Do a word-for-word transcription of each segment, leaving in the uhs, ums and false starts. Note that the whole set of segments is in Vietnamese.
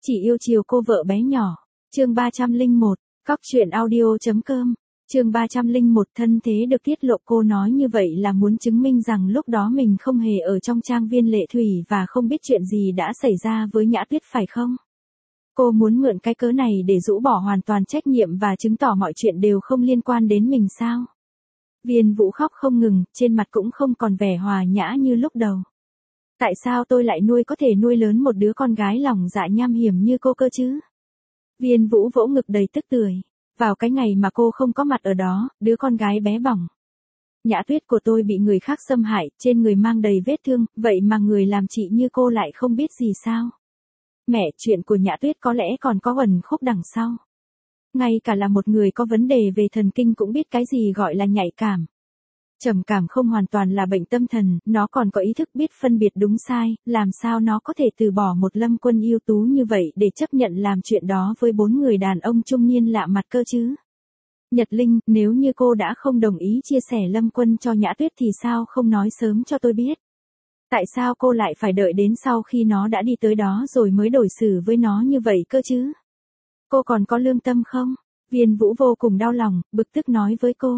Chỉ yêu chiều cô vợ bé nhỏ. Chương ba trăm lẻ một, cóc truyện audio.com. Chương ba trăm lẻ một thân thế được tiết lộ, cô nói như vậy là muốn chứng minh rằng lúc đó mình không hề ở trong trang viên Lệ Thủy và không biết chuyện gì đã xảy ra với Nhã Tuyết phải không? Cô muốn mượn cái cớ này để rũ bỏ hoàn toàn trách nhiệm và chứng tỏ mọi chuyện đều không liên quan đến mình sao? Viên Vũ khóc không ngừng, trên mặt cũng không còn vẻ hòa nhã như lúc đầu. Tại sao tôi lại nuôi có thể nuôi lớn một đứa con gái lòng dạ nham hiểm như cô cơ chứ? Viên Vũ vỗ ngực đầy tức tưởi. Vào cái ngày mà cô không có mặt ở đó, đứa con gái bé bỏng Nhã Tuyết của tôi bị người khác xâm hại, trên người mang đầy vết thương, vậy mà người làm chị như cô lại không biết gì sao? Mẹ, chuyện của Nhã Tuyết có lẽ còn có uẩn khúc đằng sau. Ngay cả là một người có vấn đề về thần kinh cũng biết cái gì gọi là nhạy cảm. Trầm cảm không hoàn toàn là bệnh tâm thần, nó còn có ý thức biết phân biệt đúng sai, làm sao nó có thể từ bỏ một Lâm Quân ưu tú như vậy để chấp nhận làm chuyện đó với bốn người đàn ông trung niên lạ mặt cơ chứ? Nhật Linh, nếu như cô đã không đồng ý chia sẻ Lâm Quân cho Nhã Tuyết thì sao không nói sớm cho tôi biết? Tại sao cô lại phải đợi đến sau khi nó đã đi tới đó rồi mới đối xử với nó như vậy cơ chứ? Cô còn có lương tâm không? Viên Vũ vô cùng đau lòng, bực tức nói với cô.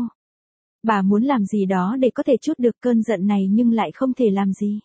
Bà muốn làm gì đó để có thể trút được cơn giận này nhưng lại không thể làm gì.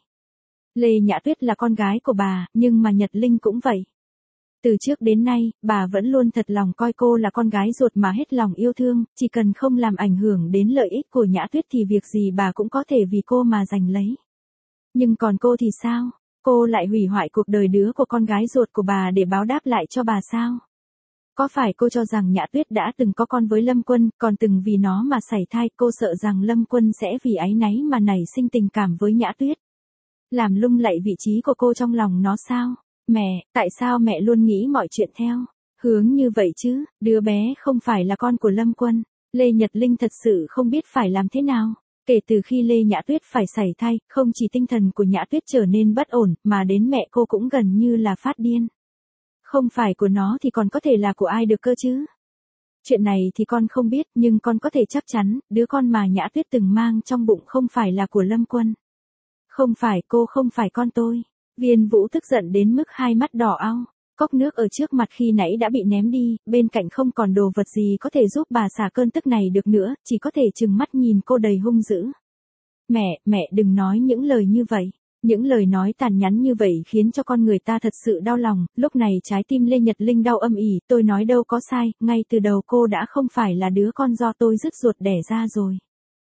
Lê Nhã Tuyết là con gái của bà, nhưng mà Nhật Linh cũng vậy. Từ trước đến nay, bà vẫn luôn thật lòng coi cô là con gái ruột mà hết lòng yêu thương, chỉ cần không làm ảnh hưởng đến lợi ích của Nhã Tuyết thì việc gì bà cũng có thể vì cô mà giành lấy. Nhưng còn cô thì sao? Cô lại hủy hoại cuộc đời đứa của con gái ruột của bà để báo đáp lại cho bà sao? Có phải cô cho rằng Nhã Tuyết đã từng có con với Lâm Quân, còn từng vì nó mà sảy thai, cô sợ rằng Lâm Quân sẽ vì áy náy mà nảy sinh tình cảm với Nhã Tuyết? Làm lung lay vị trí của cô trong lòng nó sao? Mẹ, tại sao mẹ luôn nghĩ mọi chuyện theo hướng như vậy chứ? Đứa bé không phải là con của Lâm Quân. Lê Nhật Linh thật sự không biết phải làm thế nào. Kể từ khi Lê Nhã Tuyết phải sảy thai, không chỉ tinh thần của Nhã Tuyết trở nên bất ổn, mà đến mẹ cô cũng gần như là phát điên. Không phải của nó thì còn có thể là của ai được cơ chứ? Chuyện này thì con không biết, nhưng con có thể chắc chắn, đứa con mà Nhã Tuyết từng mang trong bụng không phải là của Lâm Quân. Không phải, cô không phải con tôi. Viên Vũ tức giận đến mức hai mắt đỏ ao. Cốc nước ở trước mặt khi nãy đã bị ném đi, bên cạnh không còn đồ vật gì có thể giúp bà xả cơn tức này được nữa, chỉ có thể trừng mắt nhìn cô đầy hung dữ. Mẹ, mẹ đừng nói những lời như vậy. Những lời nói tàn nhẫn như vậy khiến cho con người ta thật sự đau lòng, lúc này trái tim Lê Nhật Linh đau âm ỉ, tôi nói đâu có sai, ngay từ đầu cô đã không phải là đứa con do tôi dứt ruột đẻ ra rồi.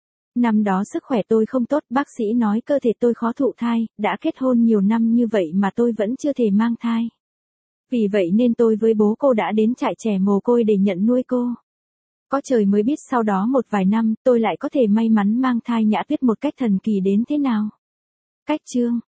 Năm đó sức khỏe tôi không tốt, bác sĩ nói cơ thể tôi khó thụ thai, đã kết hôn nhiều năm như vậy mà tôi vẫn chưa thể mang thai. Vì vậy nên tôi với bố cô đã đến trại trẻ mồ côi để nhận nuôi cô. Có trời mới biết sau đó một vài năm, tôi lại có thể may mắn mang thai Nhã Tuyết một cách thần kỳ đến thế nào. Cách chương,